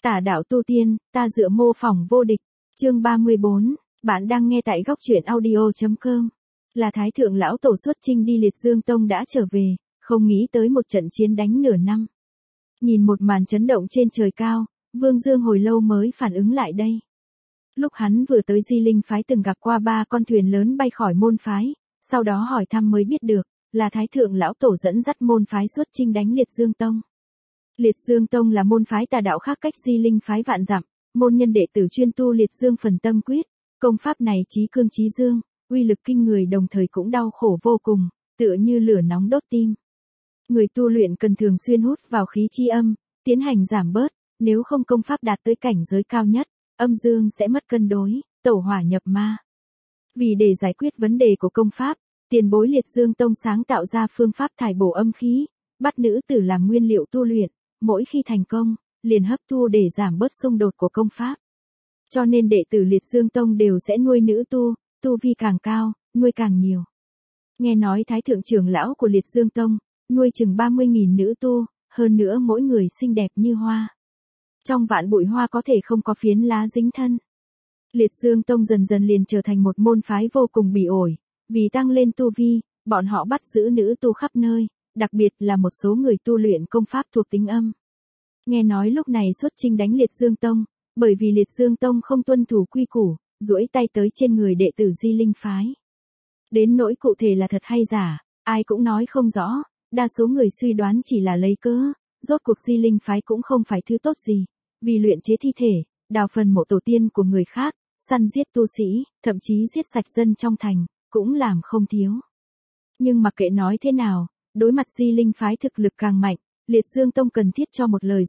Tà đạo tu tiên, ta dựa mô phỏng vô địch. Chương 34, bạn đang nghe tại góc truyện audio.com. Là Thái Thượng Lão Tổ xuất chinh đi Liệt Dương Tông đã trở về, không nghĩ tới một trận chiến đánh nửa năm. Nhìn một màn chấn động trên trời cao, Vương Dương hồi lâu mới phản ứng lại đây. Lúc hắn vừa tới Di Linh phái từng gặp qua 3 con thuyền lớn bay khỏi môn phái, sau đó hỏi thăm mới biết được, là Thái Thượng Lão Tổ dẫn dắt môn phái xuất chinh đánh Liệt Dương Tông. Liệt Dương Tông là môn phái tà đạo khác cách Di Linh phái vạn dặm, môn nhân đệ tử chuyên tu Liệt Dương Phần Tâm Quyết, công pháp này chí cương chí dương, uy lực kinh người đồng thời cũng đau khổ vô cùng, tựa như lửa nóng đốt tim. Người tu luyện cần thường xuyên hút vào khí chi âm, tiến hành giảm bớt, nếu không công pháp đạt tới cảnh giới cao nhất, âm dương sẽ mất cân đối, tẩu hỏa nhập ma. Vì để giải quyết vấn đề của công pháp, tiền bối Liệt Dương Tông sáng tạo ra phương pháp thải bổ âm khí, bắt nữ tử làm nguyên liệu tu luyện, mỗi khi thành công, liền hấp thu để giảm bớt xung đột của công pháp. Cho nên đệ tử Liệt Dương Tông đều sẽ nuôi nữ tu vi càng cao, nuôi càng nhiều. Nghe nói Thái Thượng trưởng lão của Liệt Dương Tông, nuôi chừng 30.000 nữ tu, hơn nữa mỗi người xinh đẹp như hoa. Trong vạn bụi hoa có thể không có phiến lá dính thân. Liệt Dương Tông dần dần liền trở thành một môn phái vô cùng bỉ ổi, vì tăng lên tu vi, bọn họ bắt giữ nữ tu khắp nơi, đặc biệt là một số người tu luyện công pháp thuộc tính âm. Nghe nói lúc này xuất chinh đánh Liệt Dương Tông, bởi vì Liệt Dương Tông không tuân thủ quy củ, duỗi tay tới trên người đệ tử Di Linh phái. Đến nỗi cụ thể là thật hay giả, ai cũng nói không rõ, đa số người suy đoán chỉ là lấy cớ, rốt cuộc Di Linh phái cũng không phải thứ tốt gì, vì luyện chế thi thể, đào phần mộ tổ tiên của người khác, săn giết tu sĩ, thậm chí giết sạch dân trong thành, cũng làm không thiếu. Nhưng mặc kệ nói thế nào, đối mặt Di Linh phái thực lực càng mạnh, Liệt Dương Tông cần thiết cho một lời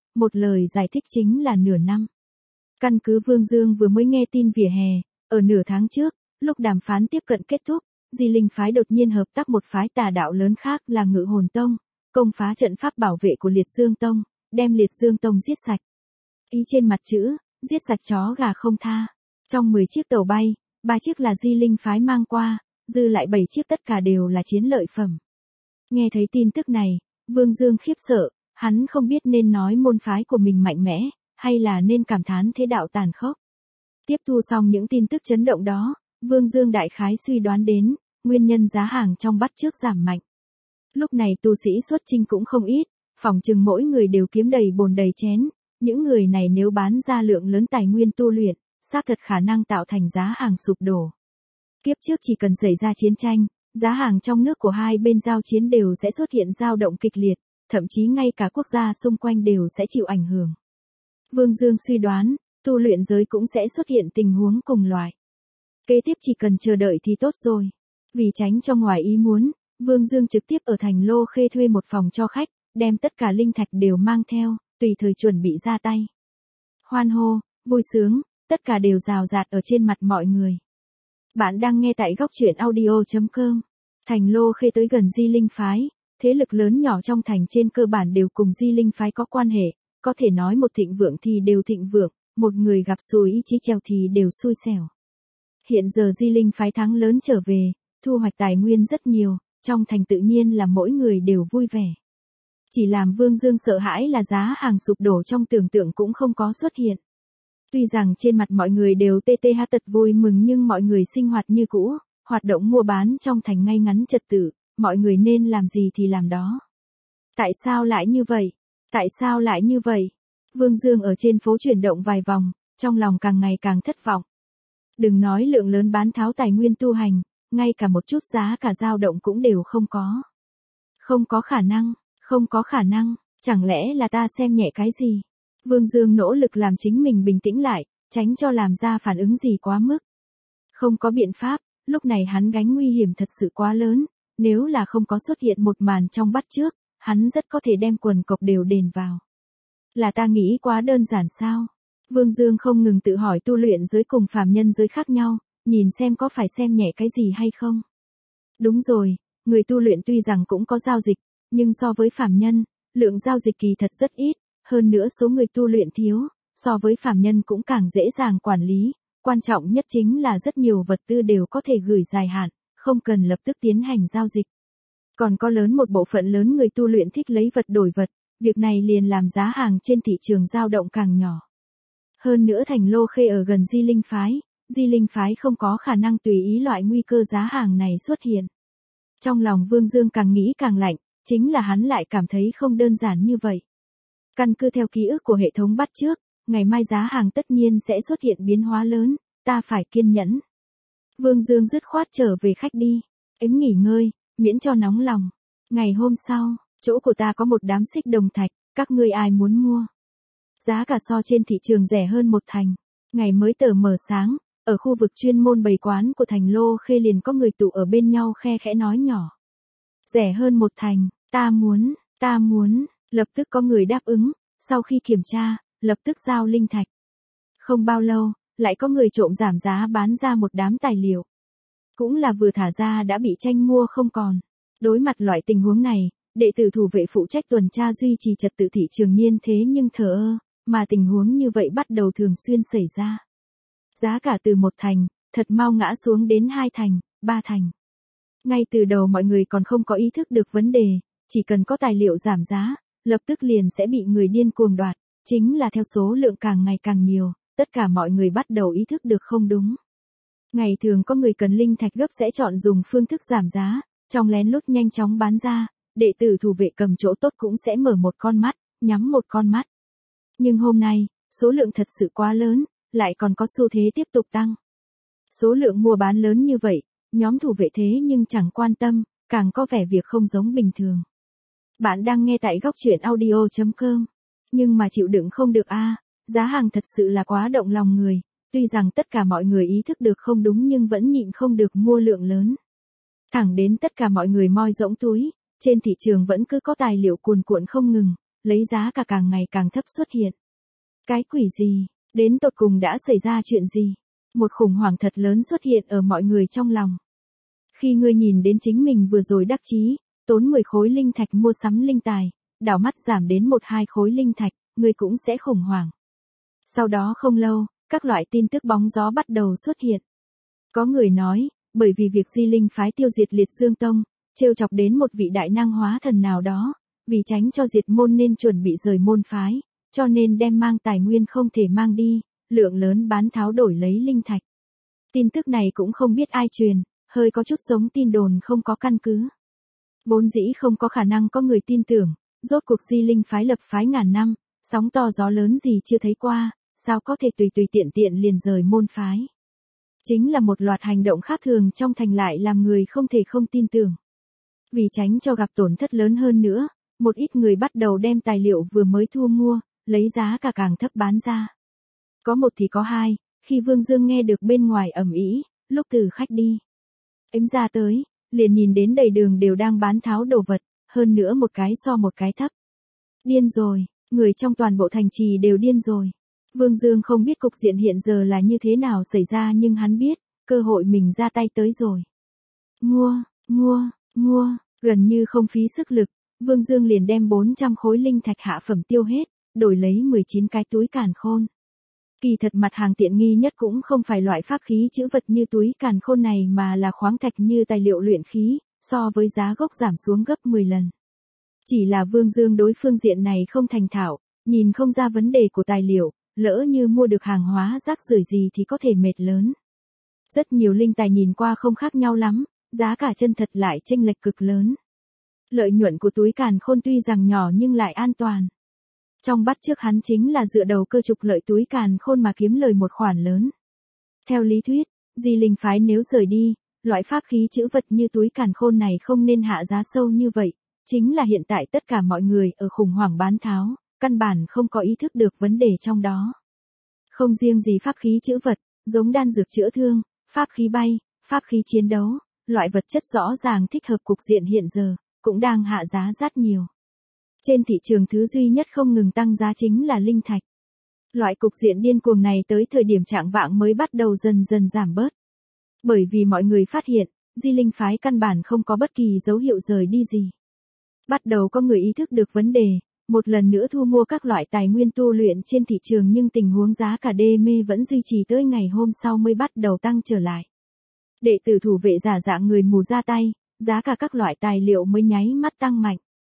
giải thích chính là nửa năm. Căn cứ Vương Dương vừa mới nghe tin vỉa hè, ở nửa tháng trước, lúc đàm phán tiếp cận kết thúc, Di Linh phái đột nhiên hợp tác một phái tà đạo lớn khác là Ngự Hồn Tông, công phá trận pháp bảo vệ của Liệt Dương Tông, đem Liệt Dương Tông giết sạch. Ý trên mặt chữ, giết sạch chó gà không tha. Trong 10 chiếc tàu bay, 3 chiếc là Di Linh phái mang qua, dư lại 7 chiếc tất cả đều là chiến lợi phẩm. Nghe thấy tin tức này, Vương Dương khiếp sợ, hắn không biết nên nói môn phái của mình mạnh mẽ, hay là nên cảm thán thế đạo tàn khốc. Tiếp thu xong những tin tức chấn động đó, Vương Dương đại khái suy đoán đến, nguyên nhân giá hàng trong bắt trước giảm mạnh. Lúc này tu sĩ xuất chinh cũng không ít, phỏng chừng mỗi người đều kiếm đầy bồn đầy chén, những người này nếu bán ra lượng lớn tài nguyên tu luyện, xác thật khả năng tạo thành giá hàng sụp đổ. Kiếp trước chỉ cần xảy ra chiến tranh, giá hàng trong nước của hai bên giao chiến đều sẽ xuất hiện dao động kịch liệt, thậm chí ngay cả quốc gia xung quanh đều sẽ chịu ảnh hưởng. Vương Dương suy đoán, tu luyện giới cũng sẽ xuất hiện tình huống cùng loại. Kế tiếp chỉ cần chờ đợi thì tốt rồi. Vì tránh cho ngoài ý muốn, Vương Dương trực tiếp ở thành Lô Khê thuê một phòng cho khách, đem tất cả linh thạch đều mang theo, tùy thời chuẩn bị ra tay. Hoan hô, vui sướng, tất cả đều rào rạt ở trên mặt mọi người. Bạn đang nghe tại góc truyện audio.com. Thành Lô Khê tới gần Di Linh phái, thế lực lớn nhỏ trong thành trên cơ bản đều cùng Di Linh phái có quan hệ, có thể nói một thịnh vượng thì đều thịnh vượng, một người gặp xui ý chí trèo thì đều xui xẻo. Hiện giờ Di Linh phái thắng lớn trở về, thu hoạch tài nguyên rất nhiều, trong thành tự nhiên là mỗi người đều vui vẻ. Chỉ làm Vương Dương sợ hãi là giá hàng sụp đổ trong tưởng tượng cũng không có xuất hiện. Tuy rằng trên mặt mọi người đều tật vui mừng nhưng mọi người sinh hoạt như cũ, hoạt động mua bán trong thành ngay ngắn trật tự, mọi người nên làm gì thì làm đó. Tại sao lại như vậy? Tại sao lại như vậy? Vương Dương ở trên phố chuyển động vài vòng, trong lòng càng ngày càng thất vọng. Đừng nói lượng lớn bán tháo tài nguyên tu hành, ngay cả một chút giá cả dao động cũng đều không có. Không có khả năng, chẳng lẽ là ta xem nhẹ cái gì? Vương Dương nỗ lực làm chính mình bình tĩnh lại, tránh cho làm ra phản ứng gì quá mức. Không có biện pháp, lúc này hắn gánh nguy hiểm thật sự quá lớn, nếu là không có xuất hiện một màn trong bắt trước, hắn rất có thể đem quần cộc đều đền vào. Là ta nghĩ quá đơn giản sao? Vương Dương không ngừng tự hỏi tu luyện giới cùng phàm nhân giới khác nhau, nhìn xem có phải xem nhẹ cái gì hay không. Đúng rồi, người tu luyện tuy rằng cũng có giao dịch, nhưng so với phàm nhân, lượng giao dịch kỳ thật rất ít, hơn nữa số người tu luyện thiếu, so với phàm nhân cũng càng dễ dàng quản lý, quan trọng nhất chính là rất nhiều vật tư đều có thể gửi dài hạn, không cần lập tức tiến hành giao dịch. Còn có lớn một bộ phận lớn người tu luyện thích lấy vật đổi vật, việc này liền làm giá hàng trên thị trường dao động càng nhỏ. Hơn nữa Thành Lô Khê ở gần Di Linh phái không có khả năng tùy ý loại nguy cơ giá hàng này xuất hiện. Trong lòng Vương Dương càng nghĩ càng lạnh, chính là hắn lại cảm thấy không đơn giản như vậy. Căn cứ theo ký ức của hệ thống bắt trước, ngày mai giá hàng tất nhiên sẽ xuất hiện biến hóa lớn, ta phải kiên nhẫn. Vương Dương dứt khoát trở về khách đi, nghỉ ngơi, miễn cho nóng lòng. Ngày hôm sau, chỗ của ta có một đám xích đồng thạch, các ngươi ai muốn mua? Giá cả so trên thị trường rẻ hơn 1 thành. Ngày mới tờ mờ sáng, ở khu vực chuyên môn bày quán của Thành Lô Khê liền có người tụ ở bên nhau khe khẽ nói nhỏ. Rẻ hơn 1 thành, ta muốn, lập tức có người đáp ứng, sau khi kiểm tra, lập tức giao linh thạch. Không bao lâu, lại có người trộm giảm giá bán ra một đám tài liệu. Cũng là vừa thả ra đã bị tranh mua không còn. Đối mặt loại tình huống này, đệ tử thủ vệ phụ trách tuần tra duy trì trật tự thị trường nhiên thế nhưng thờ ơ, mà tình huống như vậy bắt đầu thường xuyên xảy ra. Giá cả từ 1 thành, thật mau ngã xuống đến 2 thành, 3 thành. Ngay từ đầu mọi người còn không có ý thức được vấn đề, chỉ cần có tài liệu giảm giá, lập tức liền sẽ bị người điên cuồng đoạt, chính là theo số lượng càng ngày càng nhiều, tất cả mọi người bắt đầu ý thức được không đúng. Ngày thường có người cần linh thạch gấp sẽ chọn dùng phương thức giảm giá, trong lén lút nhanh chóng bán ra, đệ tử thủ vệ cầm chỗ tốt cũng sẽ mở một con mắt, nhắm một con mắt. Nhưng hôm nay, số lượng thật sự quá lớn, lại còn có xu thế tiếp tục tăng. Số lượng mua bán lớn như vậy, nhóm thủ vệ thế nhưng chẳng quan tâm, càng có vẻ việc không giống bình thường. Bạn đang nghe tại góc truyện audio.com. Nhưng mà chịu đựng không được giá hàng thật sự là quá động lòng người, tuy rằng tất cả mọi người ý thức được không đúng nhưng vẫn nhịn không được mua lượng lớn. Thẳng đến tất cả mọi người moi rỗng túi, trên thị trường vẫn cứ có tài liệu cuồn cuộn không ngừng, lấy giá cả càng ngày càng thấp xuất hiện. Cái quỷ gì, đến tột cùng đã xảy ra chuyện gì? Một khủng hoảng thật lớn xuất hiện ở mọi người trong lòng. Khi ngươi nhìn đến chính mình vừa rồi đắc chí, tốn 10 khối linh thạch mua sắm linh tài, đảo mắt giảm đến 1-2 khối linh thạch, ngươi cũng sẽ khủng hoảng. Sau đó không lâu, các loại tin tức bóng gió bắt đầu xuất hiện. Có người nói, bởi vì việc Di Linh phái tiêu diệt Liệt Dương Tông, trêu chọc đến một vị đại năng hóa thần nào đó, vì tránh cho diệt môn nên chuẩn bị rời môn phái, cho nên đem mang tài nguyên không thể mang đi, lượng lớn bán tháo đổi lấy linh thạch. Tin tức này cũng không biết ai truyền, hơi có chút giống tin đồn không có căn cứ. Vốn dĩ không có khả năng có người tin tưởng, rốt cuộc Di Linh phái lập phái ngàn năm, sóng to gió lớn gì chưa thấy qua, sao có thể tùy tiện liền rời môn phái. Chính là một loạt hành động khác thường trong thành lại làm người không thể không tin tưởng. Vì tránh cho gặp tổn thất lớn hơn nữa, một ít người bắt đầu đem tài liệu vừa mới thu mua, lấy giá cả càng thấp bán ra. Có một thì có hai, khi Vương Dương nghe được bên ngoài ầm ĩ, lúc từ khách đi ra tới, liền nhìn đến đầy đường đều đang bán tháo đồ vật, hơn nữa một cái so một cái thấp. Điên rồi, người trong toàn bộ thành trì đều điên rồi. Vương Dương không biết cục diện hiện giờ là như thế nào xảy ra nhưng hắn biết, cơ hội mình ra tay tới rồi. Mua, gần như không phí sức lực, Vương Dương liền đem 400 khối linh thạch hạ phẩm tiêu hết, đổi lấy 19 cái túi càn khôn. Kỳ thật mặt hàng tiện nghi nhất cũng không phải loại pháp khí chữ vật như túi càn khôn này mà là khoáng thạch như tài liệu luyện khí, so với giá gốc giảm xuống gấp 10 lần. Chỉ là Vương Dương đối phương diện này không thành thạo, nhìn không ra vấn đề của tài liệu, lỡ như mua được hàng hóa rác rưởi gì thì có thể mệt lớn. Rất nhiều linh tài nhìn qua không khác nhau lắm, giá cả chân thật lại chênh lệch cực lớn. Lợi nhuận của túi càn khôn tuy rằng nhỏ nhưng lại an toàn. Trong bắt trước hắn chính là dựa đầu cơ trục lợi túi càn khôn mà kiếm lời một khoản lớn. Theo lý thuyết, Di Linh phái nếu rời đi, loại pháp khí chữ vật như túi càn khôn này không nên hạ giá sâu như vậy, chính là hiện tại tất cả mọi người ở khủng hoảng bán tháo, căn bản không có ý thức được vấn đề trong đó. Không riêng gì pháp khí chữ vật, giống đan dược chữa thương, pháp khí bay, pháp khí chiến đấu, loại vật chất rõ ràng thích hợp cục diện hiện giờ, cũng đang hạ giá rất nhiều. Trên thị trường thứ duy nhất không ngừng tăng giá chính là linh thạch. Loại cục diện điên cuồng này tới thời điểm trạng vạng mới bắt đầu dần dần giảm bớt. Bởi vì mọi người phát hiện, Di Linh phái căn bản không có bất kỳ dấu hiệu rời đi gì. Bắt đầu có người ý thức được vấn đề, một lần nữa thu mua các loại tài nguyên tu luyện trên thị trường nhưng tình huống giá cả đê mê vẫn duy trì tới ngày hôm sau mới bắt đầu tăng trở lại. Đệ tử thủ vệ giả dạng người mù ra tay, giá cả các loại tài liệu mới nháy mắt tăng mạnh.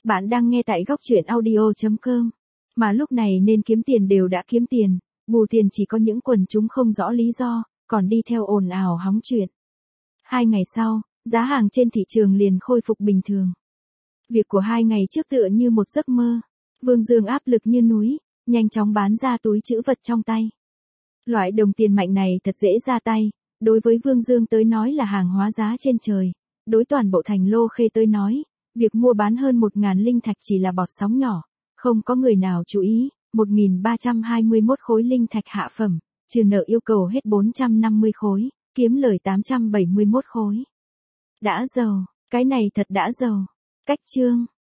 Bạn đang nghe tại góc chuyện audio.com. Mà lúc này nên kiếm tiền đều đã kiếm tiền, bù tiền chỉ có những quần chúng không rõ lý do, còn đi theo ồn ào hóng chuyện. 2 ngày sau, giá hàng trên thị trường liền khôi phục bình thường. Việc của 2 ngày trước tựa như một giấc mơ. Vương Dương áp lực như núi, nhanh chóng bán ra túi trữ vật trong tay. Loại đồng tiền mạnh này thật dễ ra tay, đối với Vương Dương tới nói là hàng hóa giá trên trời. Đối toàn bộ thành Lô Khê tới nói, việc mua bán hơn 1.000 linh thạch chỉ là bọt sóng nhỏ, không có người nào chú ý. 1.321 khối linh thạch hạ phẩm, trừ nợ yêu cầu hết 450 khối, kiếm lời 871 khối. Đã giàu, cái này thật đã giàu. Cách chương